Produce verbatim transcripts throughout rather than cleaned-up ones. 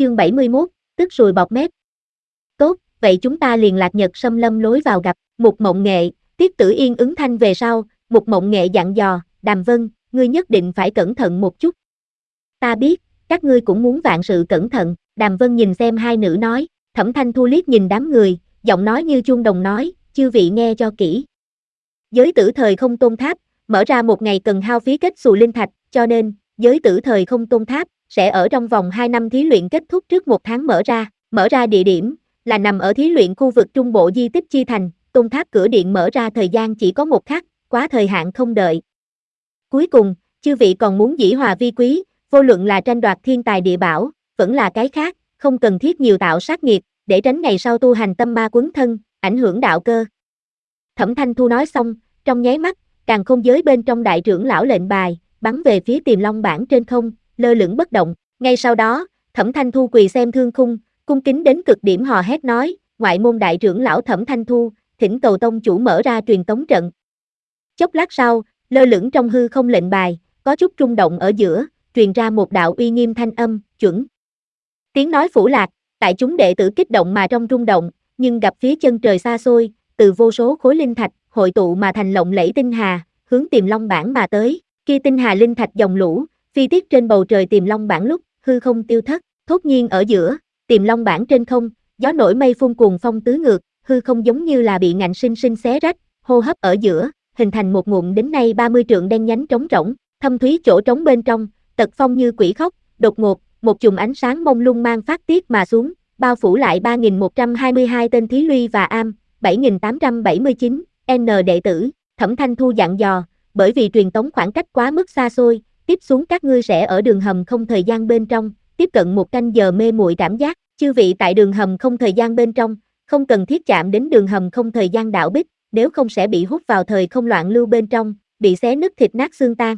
chương bảy mươi mốt, tức sùi bọt mép. Tốt, vậy chúng ta liền lạc nhật xâm lâm lối vào gặp, Mục Mộng Nghệ, Tiết Tử Yên ứng thanh về sau, Mục Mộng Nghệ dặn dò, Đàm Vân, ngươi nhất định phải cẩn thận một chút. Ta biết, các ngươi cũng muốn vạn sự cẩn thận, Đàm Vân nhìn xem hai nữ nói, Thẩm Thanh Thu liếc nhìn đám người, giọng nói như chuông đồng nói, chư vị nghe cho kỹ. Giới tử thời không tôn tháp, mở ra một ngày cần hao phí kết xù linh thạch, cho nên, giới tử thời không tôn tháp, sẽ ở trong vòng hai năm thí luyện kết thúc trước một tháng mở ra, mở ra địa điểm, là nằm ở thí luyện khu vực trung bộ di tích chi thành, tôn tháp cửa điện mở ra thời gian chỉ có một khắc, quá thời hạn không đợi. Cuối cùng, chư vị còn muốn dĩ hòa vi quý, vô luận là tranh đoạt thiên tài địa bảo, vẫn là cái khác, không cần thiết nhiều tạo sát nghiệp, để tránh ngày sau tu hành tâm ma quấn thân, ảnh hưởng đạo cơ. Thẩm Thanh Thu nói xong, trong nháy mắt, càn khôn giới bên trong đại trưởng lão lệnh bài, bắn về phía Tiềm Long Bảng trên không, lơ lửng bất động. Ngay sau đó, Thẩm Thanh Thu quỳ xem thương khung, cung kính đến cực điểm hò hét nói, ngoại môn đại trưởng lão Thẩm Thanh Thu, thỉnh cầu tông chủ mở ra truyền tống trận. Chốc lát sau, lơ lửng trong hư không lệnh bài, có chút rung động ở giữa, truyền ra một đạo uy nghiêm thanh âm, chuẩn. Tiếng nói phủ lạc, tại chúng đệ tử kích động mà trong rung động, nhưng gặp phía chân trời xa xôi, từ vô số khối linh thạch, hội tụ mà thành lộng lẫy tinh hà, hướng Tiềm Long Bảng mà tới, khi tinh hà linh thạch dòng lũ, phi tiết trên bầu trời Tiềm Long Bảng lúc, hư không tiêu thất, thốt nhiên ở giữa, Tiềm Long Bảng trên không, gió nổi mây phun cuồng phong tứ ngược, hư không giống như là bị ngạnh sinh sinh xé rách, hô hấp ở giữa, hình thành một ngụm đến nay ba mươi trượng đen nhánh trống rỗng, thâm thúy chỗ trống bên trong, tật phong như quỷ khóc, đột ngột, một chùm ánh sáng mông lung mang phát tiết mà xuống, bao phủ lại ba nghìn một trăm hai mươi hai tên thí luy và am, bảy nghìn tám trăm bảy mươi chín N đệ tử. Thẩm Thanh Thu dặn dò, bởi vì truyền tống khoảng cách quá mức xa xôi, tiếp xuống các ngươi sẽ ở đường hầm không thời gian bên trong, tiếp cận một canh giờ mê muội cảm giác, chư vị tại đường hầm không thời gian bên trong, không cần thiết chạm đến đường hầm không thời gian đạo bích, nếu không sẽ bị hút vào thời không loạn lưu bên trong, bị xé nứt thịt nát xương tan.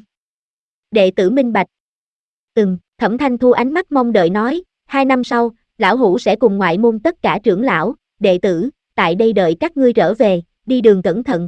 Đệ tử minh bạch. Ừm, Thẩm Thanh Thu ánh mắt mong đợi nói, hai năm sau, lão hủ sẽ cùng ngoại môn tất cả trưởng lão, đệ tử, tại đây đợi các ngươi trở về, đi đường cẩn thận.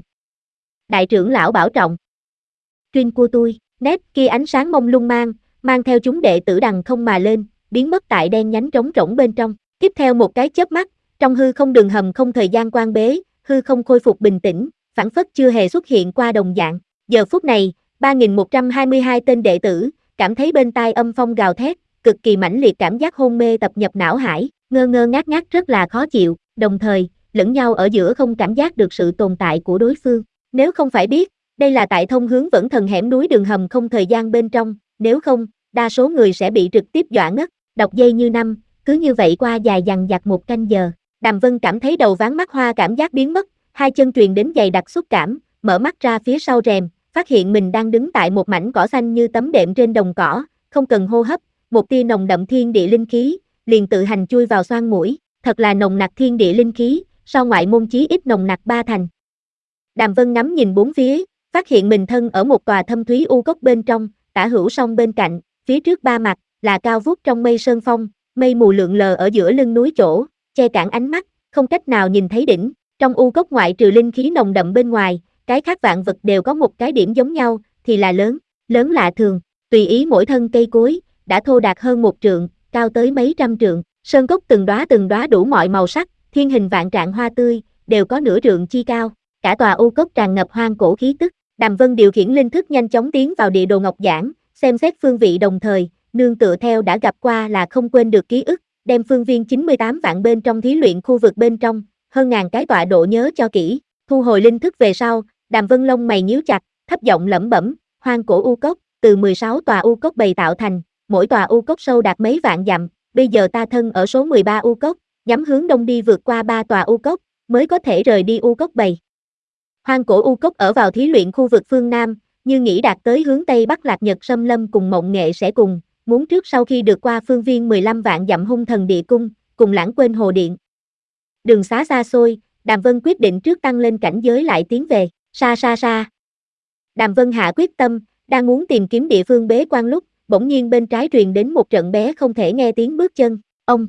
Đại trưởng lão bảo trọng. Tuyên của tôi, nét kia ánh sáng mông lung mang, mang theo chúng đệ tử đằng không mà lên, biến mất tại đen nhánh trống rỗng bên trong. Tiếp theo một cái chớp mắt, trong hư không đường hầm không thời gian quan bế, hư không khôi phục bình tĩnh, phảng phất chưa hề xuất hiện qua đồng dạng. Giờ phút này, ba nghìn một trăm hai mươi hai tên đệ tử, cảm thấy bên tai âm phong gào thét, cực kỳ mãnh liệt cảm giác hôn mê tập nhập não hải, ngơ ngơ ngác ngác rất là khó chịu, đồng thời, lẫn nhau ở giữa không cảm giác được sự tồn tại của đối phương. Nếu không phải biết, đây là tại thông hướng vẫn thần hẻm núi đường hầm không thời gian bên trong, nếu không, đa số người sẽ bị trực tiếp dọa ngất, đọc dây như năm, cứ như vậy qua dài dằng dặc một canh giờ. Đàm Vân cảm thấy đầu ván mắt hoa cảm giác biến mất, hai chân truyền đến dày đặc xúc cảm, mở mắt ra phía sau rèm, phát hiện mình đang đứng tại một mảnh cỏ xanh như tấm đệm trên đồng cỏ, không cần hô hấp, một tia nồng đậm thiên địa linh khí, liền tự hành chui vào xoang mũi, thật là nồng nặc thiên địa linh khí, so ngoại môn chí ít nồng nặc ba thành. Đàm Vân ngắm nhìn bốn phía, phát hiện mình thân ở một tòa thâm thúy u cốc bên trong, tả hữu song bên cạnh, phía trước ba mặt, là cao vút trong mây sơn phong, mây mù lượn lờ ở giữa lưng núi chỗ, che cản ánh mắt, không cách nào nhìn thấy đỉnh. Trong u cốc ngoại trừ linh khí nồng đậm bên ngoài, cái khác vạn vật đều có một cái điểm giống nhau, thì là lớn, lớn lạ thường, tùy ý mỗi thân cây cối, đã thô đạt hơn một trượng, cao tới mấy trăm trượng, sơn cốc từng đóa từng đóa đủ mọi màu sắc, thiên hình vạn trạng hoa tươi, đều có nửa trượng chi cao, cả tòa u cốc tràn ngập hoang cổ khí tức. Đàm Vân điều khiển linh thức nhanh chóng tiến vào địa đồ ngọc giản, xem xét phương vị đồng thời, nương tựa theo đã gặp qua là không quên được ký ức, đem phương viên chín mươi tám vạn bên trong thí luyện khu vực bên trong, hơn ngàn cái tọa độ nhớ cho kỹ, thu hồi linh thức về sau, Đàm Vân lông mày nhíu chặt, thấp giọng lẩm bẩm, hoang cổ u cốc, từ mười sáu tòa u cốc bày tạo thành, mỗi tòa u cốc sâu đạt mấy vạn dặm, bây giờ ta thân ở số mười ba u cốc, nhắm hướng đông đi vượt qua ba tòa u cốc, mới có thể rời đi u cốc bầy. Hoang cổ u cốc ở vào thí luyện khu vực phương Nam, như nghĩ đạt tới hướng Tây Bắc Lạc Nhật Xâm Lâm cùng Mộng Nghệ sẽ cùng, muốn trước sau khi được qua phương viên mười lăm vạn dặm hung thần địa cung, cùng lãng quên hồ điện. Đường xá xa xôi, Đàm Vân quyết định trước tăng lên cảnh giới lại tiến về, xa xa xa. Đàm Vân hạ quyết tâm, đang muốn tìm kiếm địa phương bế quan lúc, bỗng nhiên bên trái truyền đến một trận bé không thể nghe tiếng bước chân, ông.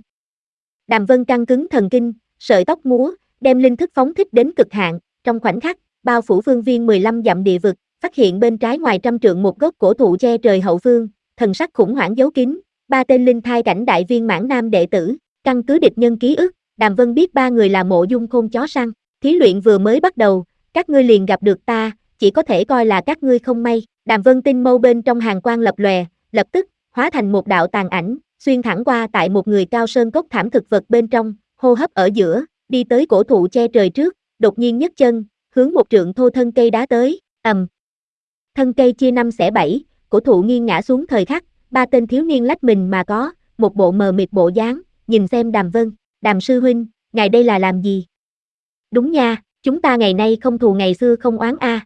Đàm Vân căng cứng thần kinh, sợi tóc múa, đem linh thức phóng thích đến cực hạn, trong khoảnh khắc, bao phủ phương viên mười lăm dặm địa vực, phát hiện bên trái ngoài trăm trượng một gốc cổ thụ che trời hậu phương, thần sắc khủng hoảng giấu kín, ba tên linh thai cảnh đại viên mãn nam đệ tử, căn cứ địch nhân ký ức, Đàm Vân biết ba người là Mộ Dung Khôn chó săn, thí luyện vừa mới bắt đầu, các ngươi liền gặp được ta, chỉ có thể coi là các ngươi không may. Đàm Vân tinh mâu bên trong hàng quang lập lòe, lập tức hóa thành một đạo tàn ảnh, xuyên thẳng qua tại một người cao sơn cốc thảm thực vật bên trong, hô hấp ở giữa, đi tới cổ thụ che trời trước, đột nhiên nhấc chân, hướng một trượng thô thân cây đá tới, ầm. Thân cây chia năm xẻ bảy, cổ thụ nghiêng ngã xuống thời khắc, ba tên thiếu niên lách mình mà có, một bộ mờ mịt bộ dáng, nhìn xem Đàm Vân, Đàm sư huynh, ngài đây là làm gì? Đúng nha, chúng ta ngày nay không thù ngày xưa không oán a. À.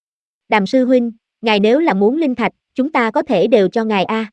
Đàm sư huynh, ngài nếu là muốn linh thạch, chúng ta có thể đều cho ngài a. À.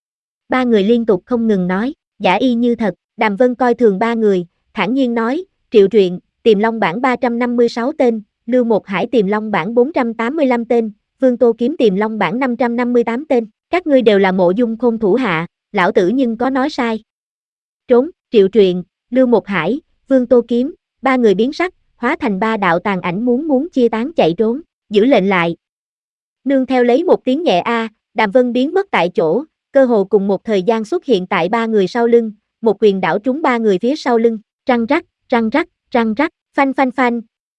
Ba người liên tục không ngừng nói, giả y như thật, Đàm Vân coi thường ba người, thản nhiên nói, Triệu Truyện, Tiềm Long bảng ba trăm năm mươi sáu tên, Lưu Một Hải Tiềm Long bảng bốn trăm tám mươi lăm tên, Vương Tô Kiếm Tiềm Long bảng năm trăm năm mươi tám tên, các ngươi đều là Mộ Dung Khôn thủ hạ, lão tử nhưng có nói sai. Trốn, Triệu Truyện, Lưu Một Hải, Vương Tô Kiếm, ba người biến sắc, hóa thành ba đạo tàn ảnh muốn muốn chia tán chạy trốn, giữ lệnh lại. Nương theo lấy một tiếng nhẹ a, Đàm Vân biến mất tại chỗ, cơ hồ cùng một thời gian xuất hiện tại ba người sau lưng, một quyền đảo trúng ba người phía sau lưng, răng rắc, răng rắc, răng rắc, phanh phanh phanh.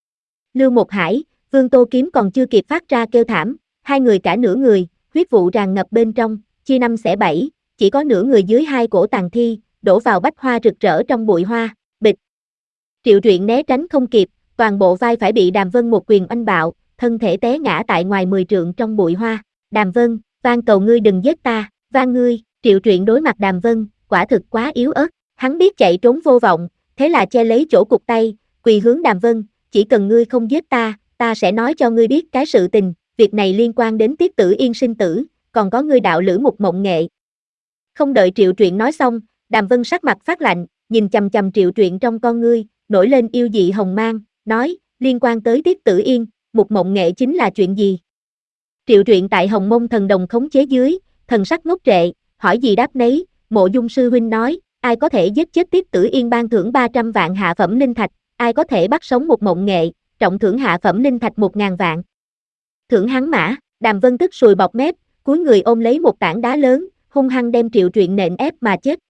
Lưu Một Hải, Vương Tô Kiếm còn chưa kịp phát ra kêu thảm, hai người cả nửa người, huyết vụ tràn ngập bên trong, chia năm xẻ bảy, chỉ có nửa người dưới hai cổ tàn thi, đổ vào bách hoa rực rỡ trong bụi hoa, bịch. Triệu Truyện né tránh không kịp, toàn bộ vai phải bị Đàm Vân một quyền oanh bạo, thân thể té ngã tại ngoài mười trượng trong bụi hoa. Đàm Vân, van cầu ngươi đừng giết ta, van ngươi. Triệu Truyện đối mặt Đàm Vân, quả thực quá yếu ớt, hắn biết chạy trốn vô vọng, thế là che lấy chỗ cụt tay, quỳ hướng Đàm Vân, chỉ cần ngươi không giết ta, ta sẽ nói cho ngươi biết cái sự tình, việc này liên quan đến Tiết Tử Yên sinh tử, còn có ngươi đạo lữ Mục Mộng Nghệ. Không đợi Triệu Truyện nói xong, Đàm Vân sắc mặt phát lạnh, nhìn chằm chằm Triệu Truyện trong con ngươi, nổi lên yêu dị hồng mang, nói, liên quan tới Tiết Tử Yên, Mục Mộng Nghệ chính là chuyện gì? Triệu Truyện tại Hồng Mông thần đồng khống chế dưới, thần sắc ngốc trệ, hỏi gì đáp nấy, Mộ Dung sư huynh nói, ai có thể giết chết Tiết Tử Yên ban thưởng ba trăm vạn hạ phẩm linh thạch, ai có thể bắt sống Mục Mộng Nghệ, trọng thưởng hạ phẩm linh thạch một ngàn vạn. Thưởng hắn mã, Đàm Vân tức sùi bọt mép, cúi người ôm lấy một tảng đá lớn, hung hăng đem Triệu Truyện nện ép mà chết,